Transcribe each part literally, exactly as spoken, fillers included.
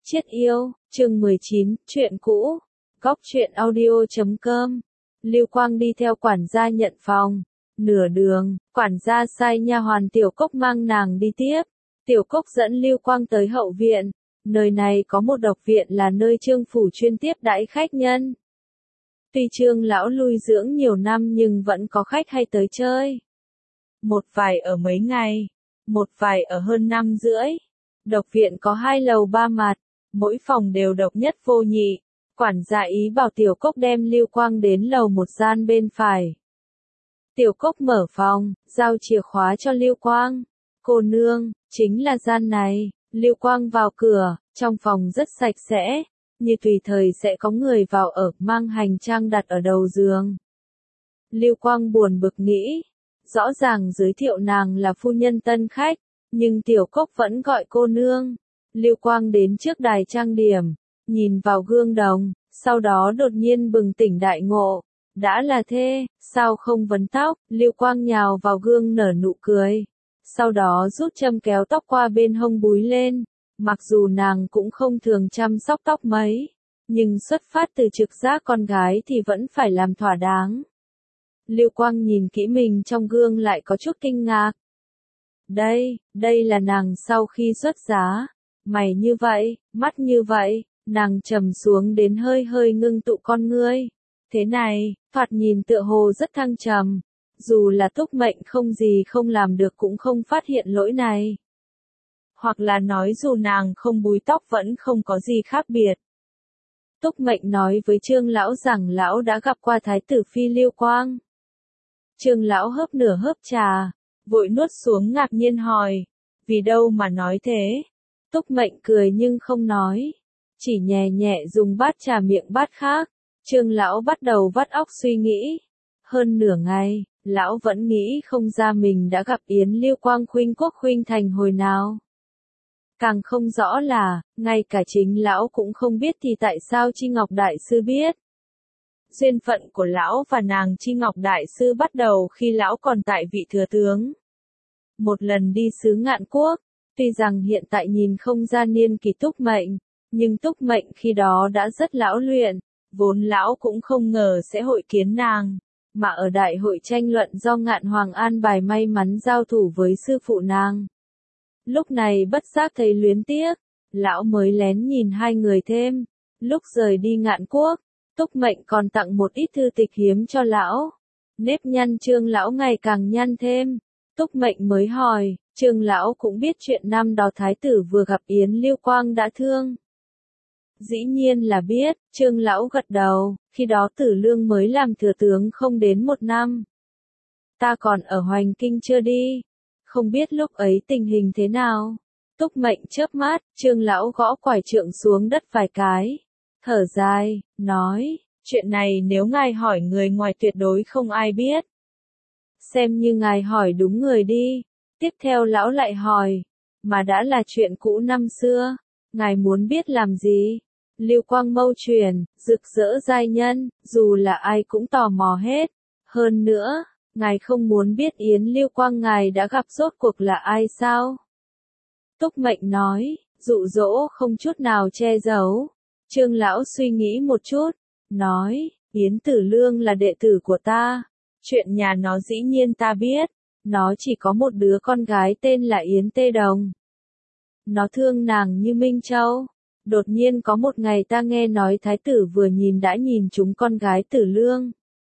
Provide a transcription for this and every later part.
Chiết yêu, chương mười chín, chuyện cũ. Góc truyện audio chấm com. Lưu Quang đi theo quản gia nhận phòng. Nửa đường, quản gia sai nha hoàn Tiểu Cốc mang nàng đi tiếp. Tiểu Cốc dẫn Lưu Quang tới hậu viện. Nơi này có một độc viện là nơi Trương phủ chuyên tiếp đãi khách nhân. Tuy Trương lão lui dưỡng nhiều năm nhưng vẫn có khách hay tới chơi. Một vài ở mấy ngày, một vài ở hơn năm rưỡi. Độc viện có hai lầu ba mặt, mỗi phòng đều độc nhất vô nhị. Quản gia ý bảo Tiểu Cốc đem Lưu Quang đến lầu một gian bên phải. Tiểu Cốc mở phòng, giao chìa khóa cho Lưu Quang. Cô nương, chính là gian này. Lưu Quang vào cửa, trong phòng rất sạch sẽ, như tùy thời sẽ có người vào ở, mang hành trang đặt ở đầu giường. Lưu Quang buồn bực nghĩ, rõ ràng giới thiệu nàng là phu nhân tân khách, nhưng Tiểu Cốc vẫn gọi cô nương. Lưu Quang đến trước đài trang điểm, nhìn vào gương đồng, sau đó đột nhiên bừng tỉnh đại ngộ. Đã là thê, sao không vấn tóc? Lưu Quang nhào vào gương nở nụ cười. Sau đó rút châm kéo tóc qua bên hông búi lên. Mặc dù nàng cũng không thường chăm sóc tóc mấy, nhưng xuất phát từ trực giác con gái thì vẫn phải làm thỏa đáng. Lưu Quang nhìn kỹ mình trong gương lại có chút kinh ngạc. Đây, đây là nàng sau khi xuất giá. Mày như vậy, mắt như vậy, nàng trầm xuống đến hơi hơi ngưng tụ con ngươi. Thế này, thoạt nhìn tựa hồ rất thăng trầm. Dù là Túc Mệnh không gì không làm được cũng không phát hiện lỗi này. Hoặc là nói dù nàng không búi tóc vẫn không có gì khác biệt. Túc Mệnh nói với Trương lão rằng lão đã gặp qua thái tử phi Lưu Quang. Trương lão hớp nửa hớp trà, vội nuốt xuống ngạc nhiên hỏi, vì đâu mà nói thế? Túc Mệnh cười nhưng không nói, chỉ nhẹ nhẹ dùng bát trà miệng bát khác. Trương lão bắt đầu vắt óc suy nghĩ. Hơn nửa ngày, lão vẫn nghĩ không ra mình đã gặp Yến Lưu Quang khuynh quốc khuynh thành hồi nào. Càng không rõ là, ngay cả chính lão cũng không biết thì tại sao Chi Ngọc Đại Sư biết. Duyên phận của lão và nàng Chi Ngọc Đại Sư bắt đầu khi lão còn tại vị thừa tướng. Một lần đi xứ Ngạn Quốc, tuy rằng hiện tại nhìn không ra niên kỳ Túc Mệnh, nhưng Túc Mệnh khi đó đã rất lão luyện, vốn lão cũng không ngờ sẽ hội kiến nàng, mà ở đại hội tranh luận do Ngạn Hoàng an bài may mắn giao thủ với sư phụ nàng. Lúc này bất giác thấy luyến tiếc, lão mới lén nhìn hai người thêm. Lúc rời đi Ngạn Quốc, Túc Mệnh còn tặng một ít thư tịch hiếm cho lão. Nếp nhăn Trương lão ngày càng nhăn thêm. Túc Mệnh mới hỏi, Trương lão cũng biết chuyện năm đó thái tử vừa gặp Yến Lưu Quang đã thương. Dĩ nhiên là biết, Trương lão gật đầu, khi đó Tử Lương mới làm thừa tướng không đến một năm. Ta còn ở Hoành Kinh chưa đi, không biết lúc ấy tình hình thế nào. Túc Mệnh chớp mắt, Trương lão gõ quải trượng xuống đất vài cái, thở dài, nói, chuyện này nếu ngài hỏi người ngoài tuyệt đối không ai biết. Xem như ngài hỏi đúng người đi. Tiếp theo lão lại hỏi, mà đã là chuyện cũ năm xưa, ngài muốn biết làm gì? Lưu Quang mâu truyền, rực rỡ giai nhân, dù là ai cũng tò mò hết. Hơn nữa, ngài không muốn biết Yến Lưu Quang ngài đã gặp rốt cuộc là ai sao? Túc Mệnh nói, dụ dỗ không chút nào che giấu. Trương lão suy nghĩ một chút, nói, Yến Tử Lương là đệ tử của ta. Chuyện nhà nó dĩ nhiên ta biết. Nó chỉ có một đứa con gái tên là Yến Tê Đồng. Nó thương nàng như Minh Châu. Đột nhiên có một ngày ta nghe nói thái tử vừa nhìn đã nhìn trúng con gái Tử Lương.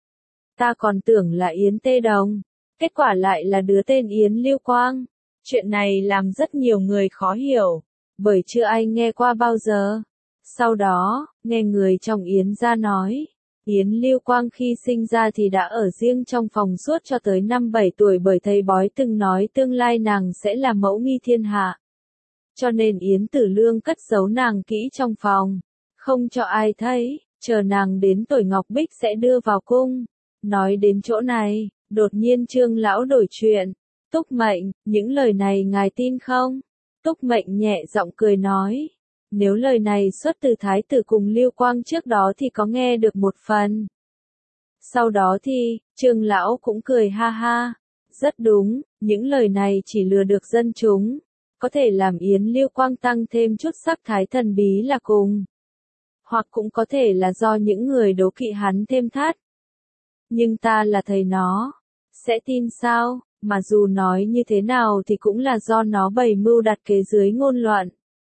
Ta còn tưởng là Yến Tê Đồng. Kết quả lại là đứa tên Yến Lưu Quang. Chuyện này làm rất nhiều người khó hiểu, bởi chưa ai nghe qua bao giờ. Sau đó, nghe người trong Yến gia nói, Yến Lưu Quang khi sinh ra thì đã ở riêng trong phòng suốt cho tới năm bảy tuổi bởi thầy bói từng nói tương lai nàng sẽ là mẫu nghi thiên hạ. Cho nên Yến Tử Lương cất giấu nàng kỹ trong phòng, không cho ai thấy, chờ nàng đến tuổi Ngọc Bích sẽ đưa vào cung. Nói đến chỗ này, đột nhiên Trương lão đổi chuyện. Túc Mệnh, những lời này ngài tin không? Túc Mệnh nhẹ giọng cười nói. Nếu lời này xuất từ thái tử cùng Lưu Quang trước đó thì có nghe được một phần. Sau đó thì, Trương lão cũng cười ha ha. Rất đúng, những lời này chỉ lừa được dân chúng. có thể làm Yến Lưu Quang tăng thêm chút sắc thái thần bí là cùng. Hoặc cũng có thể là do những người đố kỵ hắn thêm thắt. Nhưng ta là thầy nó. Sẽ tin sao, mà dù nói như thế nào thì cũng là do nó bày mưu đặt kế dưới ngôn loạn.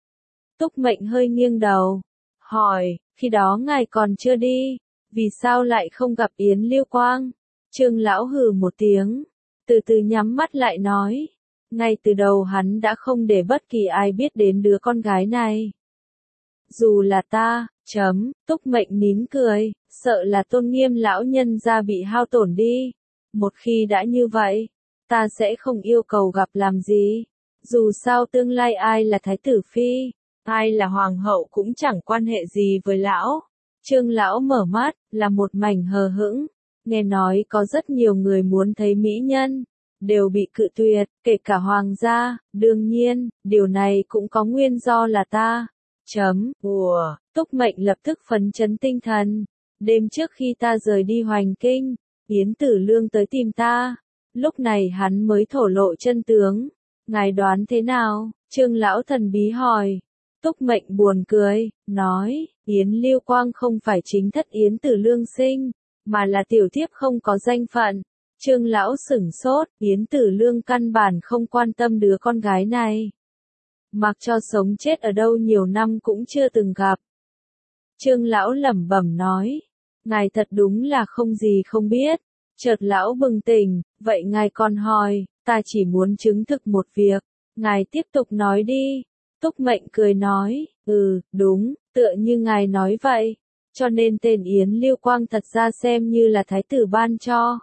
Túc Mệnh hơi nghiêng đầu. Hỏi, khi đó ngài còn chưa đi, vì sao lại không gặp Yến Lưu Quang? Trương lão hừ một tiếng, từ từ nhắm mắt lại nói. Ngay từ đầu hắn đã không để bất kỳ ai biết đến đứa con gái này. Dù là ta, chấm, Túc Mệnh nín cười, sợ là tôn nghiêm lão nhân gia bị hao tổn đi. Một khi đã như vậy, ta sẽ không yêu cầu gặp làm gì. Dù sao tương lai ai là thái tử phi, ai là hoàng hậu cũng chẳng quan hệ gì với lão. Trương lão mở mắt, là một mảnh hờ hững. Nghe nói có rất nhiều người muốn thấy mỹ nhân, đều bị cự tuyệt, kể cả hoàng gia. Đương nhiên, điều này cũng có nguyên do là ta. Chấm, ùa, Túc Mệnh lập tức phấn chấn tinh thần. Đêm trước khi ta rời đi Hoành Kinh, Yến Tử Lương tới tìm ta. Lúc này hắn mới thổ lộ chân tướng. Ngài đoán thế nào? Trương lão thần bí hỏi. Túc Mệnh buồn cười, nói, Yến Lưu Quang không phải chính thất Yến Tử Lương sinh, mà là tiểu thiếp không có danh phận. Trương lão sửng sốt, Yến Tử Lương căn bản không quan tâm đứa con gái này. Mặc cho sống chết ở đâu nhiều năm cũng chưa từng gặp. Trương lão lẩm bẩm nói, ngài thật đúng là không gì không biết. Chợt lão bừng tỉnh, vậy ngài còn hỏi, ta chỉ muốn chứng thực một việc. Ngài tiếp tục nói đi. Túc Mệnh cười nói, ừ, đúng, tựa như ngài nói vậy. Cho nên tên Yến Lưu Quang thật ra xem như là thái tử ban cho.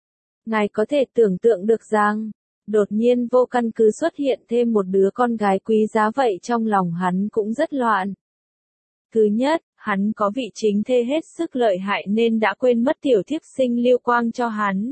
Ngài có thể tưởng tượng được rằng, đột nhiên vô căn cứ xuất hiện thêm một đứa con gái quý giá vậy trong lòng hắn cũng rất loạn. Thứ nhất, hắn có vị chính thê hết sức lợi hại nên đã quên mất tiểu thiếp sinh Lưu Quang cho hắn.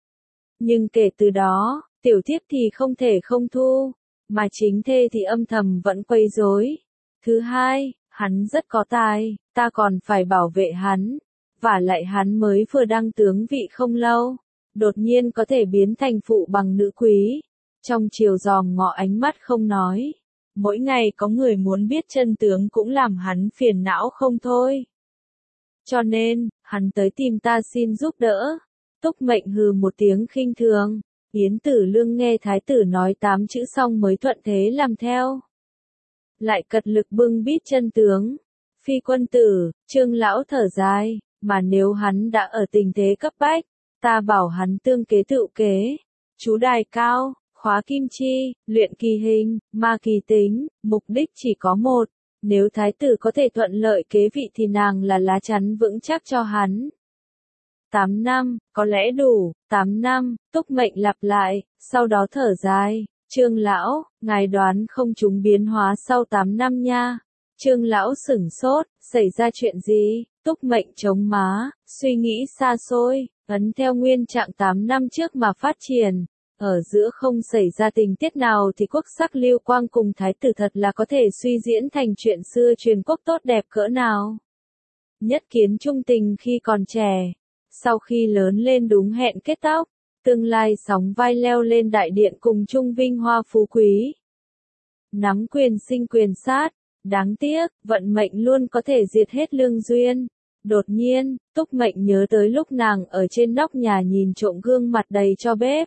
Nhưng kể từ đó, tiểu thiếp thì không thể không thu, mà chính thê thì âm thầm vẫn quấy rối. Thứ hai, hắn rất có tài, ta còn phải bảo vệ hắn, vả lại hắn mới vừa đăng tướng vị không lâu, đột nhiên có thể biến thành phụ bằng nữ quý. Trong chiều dòm ngọ ánh mắt không nói. Mỗi ngày có người muốn biết chân tướng cũng làm hắn phiền não không thôi. Cho nên, hắn tới tìm ta xin giúp đỡ. Túc Mệnh hừ một tiếng khinh thường. Yến Tử Lương nghe thái tử nói tám chữ xong mới thuận thế làm theo. Lại cật lực bưng bít chân tướng. Phi quân tử, Trương lão thở dài, mà nếu hắn đã ở tình thế cấp bách, ta bảo hắn tương kế tự kế. Chú đài cao, khóa kim chi, luyện kỳ hình, ma kỳ tính, mục đích chỉ có một. Nếu thái tử có thể thuận lợi kế vị thì nàng là lá chắn vững chắc cho hắn. Tám năm, có lẽ đủ. Tám năm, Túc Mệnh lặp lại, sau đó thở dài. Trương lão, ngài đoán không chúng biến hóa sau tám năm nha. Trương lão sửng sốt, xảy ra chuyện gì? Túc Mệnh chống má, suy nghĩ xa xôi, ấn theo nguyên trạng tám năm trước mà phát triển. Ở giữa không xảy ra tình tiết nào thì quốc sắc Lưu Quang cùng thái tử thật là có thể suy diễn thành chuyện xưa truyền quốc tốt đẹp cỡ nào. Nhất kiến trung tình khi còn trẻ, sau khi lớn lên đúng hẹn kết tóc, tương lai sóng vai leo lên đại điện cùng chung vinh hoa phú quý. Nắm quyền sinh quyền sát, đáng tiếc, vận mệnh luôn có thể diệt hết lương duyên. Đột nhiên, Túc Mệnh nhớ tới lúc nàng ở trên nóc nhà nhìn trộm gương mặt đầy cho bếp.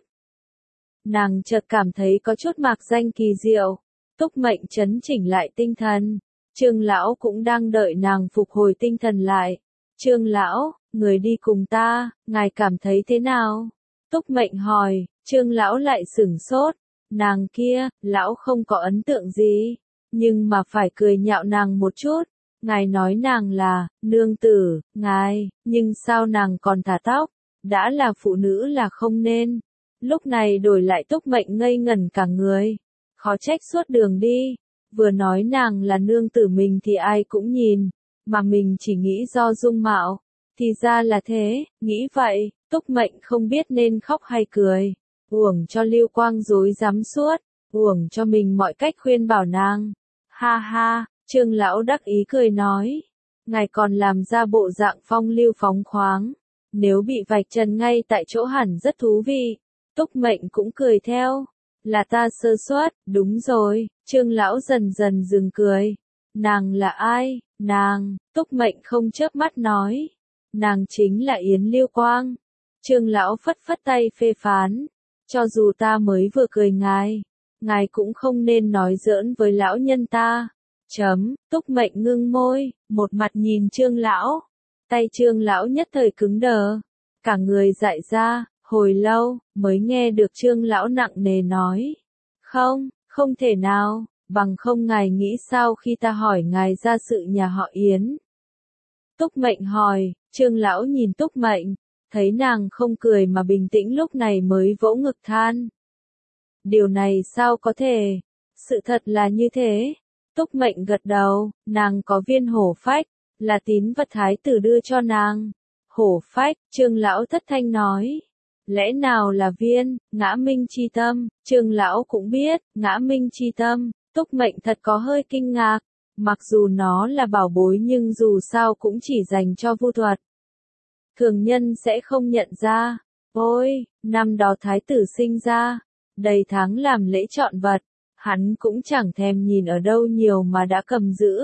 Nàng chợt cảm thấy có chút mạc danh kỳ diệu. Túc Mệnh chấn chỉnh lại tinh thần. Trương lão cũng đang đợi nàng phục hồi tinh thần lại. Trương lão, người đi cùng ta, ngài cảm thấy thế nào? Túc Mệnh hỏi. Trương lão lại sửng sốt. Nàng kia, lão không có ấn tượng gì, nhưng mà phải cười nhạo nàng một chút. Ngài nói nàng là nương tử, ngài, nhưng sao nàng còn thả tóc? Đã là phụ nữ là không nên. Lúc này đổi lại Túc Mệnh ngây ngẩn cả người. Khó trách suốt đường đi, vừa nói nàng là nương tử mình thì ai cũng nhìn, mà mình chỉ nghĩ do dung mạo. Thì ra là thế, nghĩ vậy, Túc Mệnh không biết nên khóc hay cười. Uổng cho Lưu Quang dối dám suốt, uổng cho mình mọi cách khuyên bảo nàng. Ha ha, Trương lão đắc ý cười nói. Ngài còn làm ra bộ dạng phong lưu phóng khoáng. Nếu bị vạch trần ngay tại chỗ hẳn rất thú vị. Túc Mệnh cũng cười theo. là ta sơ suất, đúng rồi, Trương lão dần dần dừng cười. Nàng là ai? Nàng, Túc Mệnh không chớp mắt nói. Nàng chính là Yến Lưu Quang. Trương lão phất phất tay phê phán. Cho dù ta mới vừa cười ngài, ngài cũng không nên nói giỡn với lão nhân ta. Chấm, Túc Mệnh ngưng môi, một mặt nhìn Trương lão. Tay Trương lão nhất thời cứng đờ. Cả người dại ra, hồi lâu, mới nghe được Trương lão nặng nề nói. Không, không thể nào, bằng không ngài nghĩ sao khi ta hỏi ngài ra sự nhà họ Yến. Túc Mệnh hỏi, Trương lão nhìn Túc Mệnh, thấy nàng không cười mà bình tĩnh lúc này mới vỗ ngực than. Điều này sao có thể? Sự thật là như thế. Túc Mệnh gật đầu, nàng có viên hổ phách, là tín vật thái tử đưa cho nàng. Hổ phách, Trương lão thất thanh nói. Lẽ nào là viên, ngã minh chi tâm, Trương lão cũng biết, ngã minh chi tâm, Túc Mệnh thật có hơi kinh ngạc. Mặc dù nó là bảo bối nhưng dù sao cũng chỉ dành cho vu thuật. Thường nhân sẽ không nhận ra. Ôi, năm đó thái tử sinh ra, đầy tháng làm lễ chọn vật, hắn cũng chẳng thèm nhìn ở đâu nhiều mà đã cầm giữ.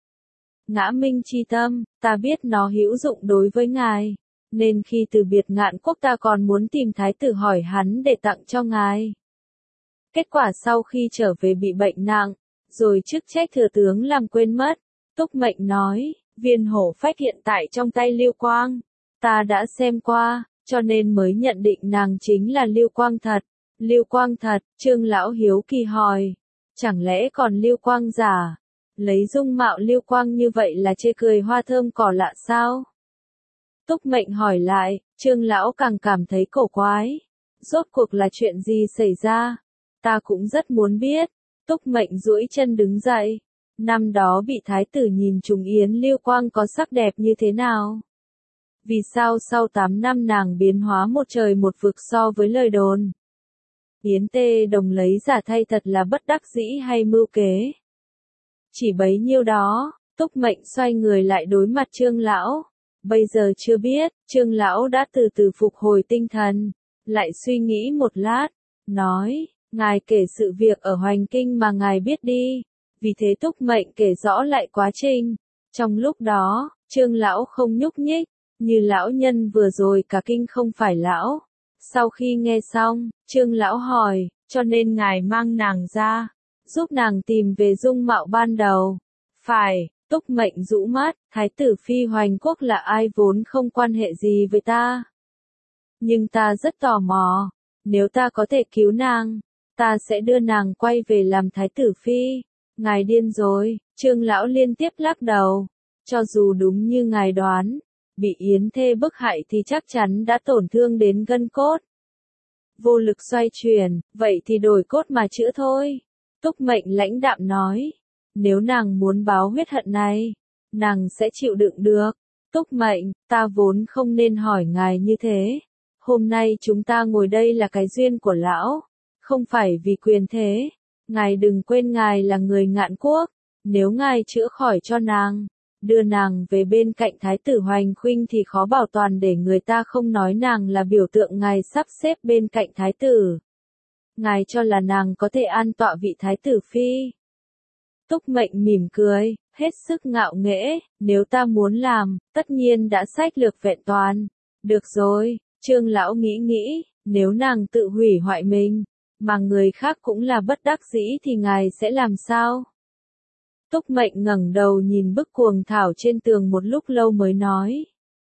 Ngã minh chi tâm, ta biết nó hữu dụng đối với ngài, nên khi từ biệt Ngạn Quốc ta còn muốn tìm thái tử hỏi hắn để tặng cho ngài. Kết quả sau khi trở về bị bệnh nặng, rồi chức trách thừa tướng làm quên mất. Túc Mệnh nói, viên hổ phách hiện tại trong tay Lưu Quang. Ta đã xem qua, cho nên mới nhận định nàng chính là Lưu Quang thật. Lưu Quang thật, Trương lão hiếu kỳ hỏi. Chẳng lẽ còn Lưu Quang giả? Lấy dung mạo Lưu Quang như vậy là chê cười hoa thơm cỏ lạ sao? Túc Mệnh hỏi lại, Trương lão càng cảm thấy cổ quái. Rốt cuộc là chuyện gì xảy ra? Ta cũng rất muốn biết. Túc Mệnh duỗi chân đứng dậy. Năm đó bị thái tử nhìn trúng Yến Lưu Quang có sắc đẹp như thế nào? Vì sao sau tám năm nàng biến hóa một trời một vực so với lời đồn? Yến Tê Đồng lấy giả thay thật là bất đắc dĩ hay mưu kế? Chỉ bấy nhiêu đó, Túc Mệnh xoay người lại đối mặt Trương lão. Bây giờ chưa biết, Trương lão đã từ từ phục hồi tinh thần, lại suy nghĩ một lát, nói, ngài kể sự việc ở Hoành Kinh mà ngài biết đi. Vì thế Túc Mệnh kể rõ lại quá trình. Trong lúc đó, Trương lão không nhúc nhích, như lão nhân vừa rồi cả kinh không phải lão. Sau khi nghe xong, Trương lão hỏi, cho nên ngài mang nàng ra, giúp nàng tìm về dung mạo ban đầu. Phải, Túc Mệnh rũ mắt, thái tử phi Hoành Quốc là ai vốn không quan hệ gì với ta. Nhưng ta rất tò mò, nếu ta có thể cứu nàng, ta sẽ đưa nàng quay về làm thái tử phi. Ngài điên rồi, Trương lão liên tiếp lắc đầu. Cho dù đúng như ngài đoán, bị Yến Thê bức hại thì chắc chắn đã tổn thương đến gân cốt. Vô lực xoay chuyển, vậy thì đổi cốt mà chữa thôi. Túc Mệnh lãnh đạm nói, nếu nàng muốn báo huyết hận này, nàng sẽ chịu đựng được. Túc Mệnh, ta vốn không nên hỏi ngài như thế. Hôm nay chúng ta ngồi đây là cái duyên của lão, không phải vì quyền thế. Ngài đừng quên ngài là người Ngạn Quốc, nếu ngài chữa khỏi cho nàng, đưa nàng về bên cạnh thái tử Hoành Khuynh thì khó bảo toàn để người ta không nói nàng là biểu tượng ngài sắp xếp bên cạnh thái tử. Ngài cho là nàng có thể an tọa vị thái tử phi. Túc Mệnh mỉm cười, hết sức ngạo nghễ, nếu ta muốn làm, tất nhiên đã sách lược vẹn toàn. Được rồi, Trương lão nghĩ nghĩ, nếu nàng tự hủy hoại mình, mà người khác cũng là bất đắc dĩ thì ngài sẽ làm sao? Túc Mệnh ngẩng đầu nhìn bức cuồng thảo trên tường một lúc lâu mới nói.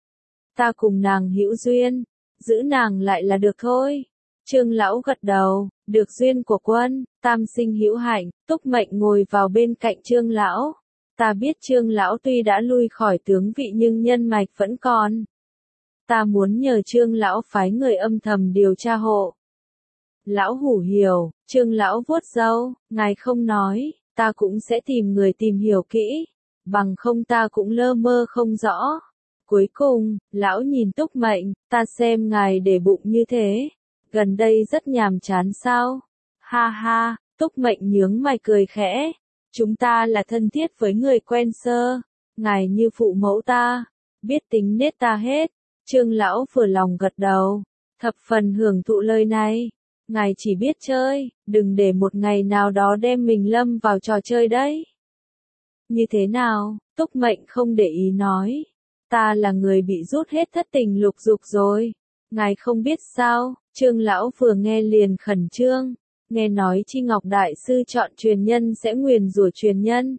Ta cùng nàng hữu duyên, giữ nàng lại là được thôi. Trương lão gật đầu, được duyên của quân, tam sinh hữu hạnh. Túc Mệnh ngồi vào bên cạnh Trương lão. Ta biết Trương lão tuy đã lui khỏi tướng vị nhưng nhân mạch vẫn còn. Ta muốn nhờ Trương lão phái người âm thầm điều tra hộ. Lão hủ hiểu, Trương lão vuốt râu, ngài không nói, ta cũng sẽ tìm người tìm hiểu kỹ, bằng không ta cũng lơ mơ không rõ. Cuối cùng, lão nhìn Túc Mệnh, ta xem ngài để bụng như thế, gần đây rất nhàm chán sao? Ha ha, Túc Mệnh nhướng mày cười khẽ, chúng ta là thân thiết với người quen sơ, ngài như phụ mẫu ta, biết tính nết ta hết. Trương lão vừa lòng gật đầu, thập phần hưởng thụ lời này. ngài chỉ biết chơi, đừng để một ngày nào đó đem mình lâm vào trò chơi đấy. Như thế nào? Túc Mệnh không để ý nói. Ta là người bị rút hết thất tình lục dục rồi. Ngài không biết sao, Trương lão vừa nghe liền khẩn trương. Nghe nói Chi Ngọc Đại Sư chọn truyền nhân sẽ nguyền rủa truyền nhân.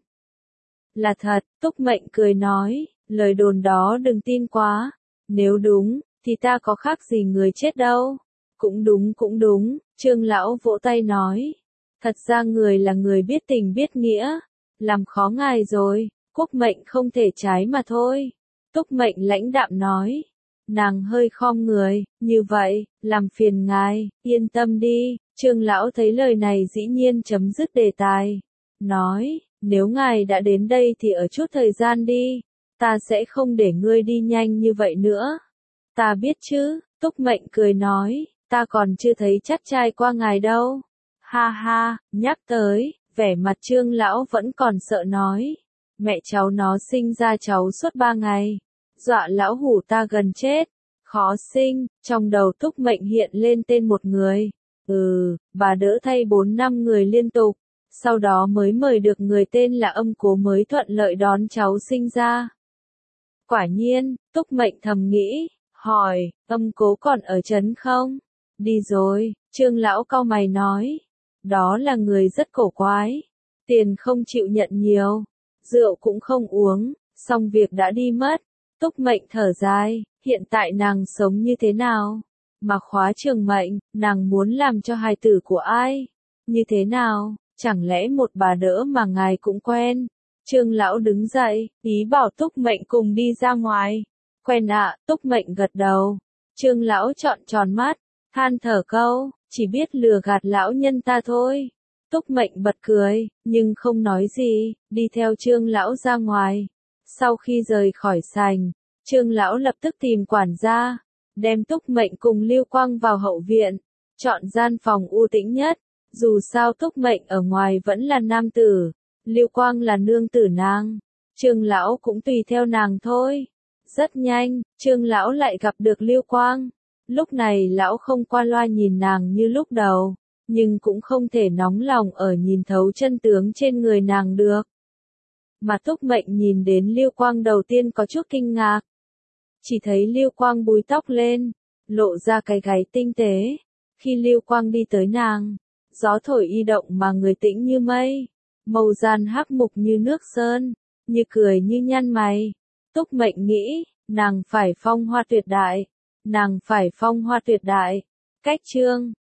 Là thật, Túc Mệnh cười nói, lời đồn đó đừng tin quá. Nếu đúng, thì ta có khác gì người chết đâu. Cũng đúng cũng đúng, Trương lão vỗ tay nói. Thật ra người là người biết tình biết nghĩa. Làm khó ngài rồi, quốc mệnh không thể trái mà thôi. Túc Mệnh lãnh đạm nói. Nàng hơi khom người, như vậy, làm phiền ngài, yên tâm đi. Trương lão thấy lời này dĩ nhiên chấm dứt đề tài. Nói, nếu ngài đã đến đây thì ở chút thời gian đi. Ta sẽ không để ngươi đi nhanh như vậy nữa. Ta biết chứ, Túc Mệnh cười nói, ta còn chưa thấy chắc trai qua ngài đâu. Ha ha, nhắc tới, vẻ mặt Trương lão vẫn còn sợ nói. Mẹ cháu nó sinh ra cháu suốt ba ngày. Dọa lão hủ ta gần chết. Khó sinh, trong đầu Túc Mệnh hiện lên tên một người. Ừ, bà đỡ thay bốn năm người liên tục. Sau đó mới mời được người tên là Âm Cố mới thuận lợi đón cháu sinh ra. Quả nhiên, Túc Mệnh thầm nghĩ, hỏi, Âm Cố còn ở trấn không? Đi rồi, Trương lão cau mày nói. Đó là người rất cổ quái. Tiền không chịu nhận nhiều. Rượu cũng không uống, xong việc đã đi mất. Túc Mệnh thở dài, hiện tại nàng sống như thế nào? Mà khóa Trường Mệnh, nàng muốn làm cho hài tử của ai? Như thế nào? Chẳng lẽ một bà đỡ mà ngài cũng quen? Trương lão đứng dậy, ý bảo Túc Mệnh cùng đi ra ngoài. Quen ạ, Túc Mệnh gật đầu. Trương lão trọn tròn mắt, than thở câu, chỉ biết lừa gạt lão nhân ta thôi. Túc Mệnh bật cười, nhưng không nói gì, đi theo Trương lão ra ngoài. Sau khi rời khỏi sảnh, Trương lão lập tức tìm quản gia, đem Túc Mệnh cùng Lưu Quang vào hậu viện, chọn gian phòng u tĩnh nhất. Dù sao Túc Mệnh ở ngoài vẫn là nam tử, Lưu Quang là nương tử nàng, Trương lão cũng tùy theo nàng thôi. Rất nhanh, Trương lão lại gặp được Lưu Quang. Lúc này lão không qua loa nhìn nàng như lúc đầu, nhưng cũng không thể nóng lòng ở nhìn thấu chân tướng trên người nàng được. Mà Túc Mệnh nhìn đến Lưu Quang đầu tiên có chút kinh ngạc. Chỉ thấy Lưu Quang búi tóc lên, lộ ra cái gáy tinh tế. Khi Lưu Quang đi tới nàng, gió thổi y động mà người tĩnh như mây, màu gian hắc mục như nước sơn, như cười như nhăn mày. Túc Mệnh nghĩ, nàng phải phong hoa tuyệt đại, nàng phải phong hoa tuyệt đại. Cách chương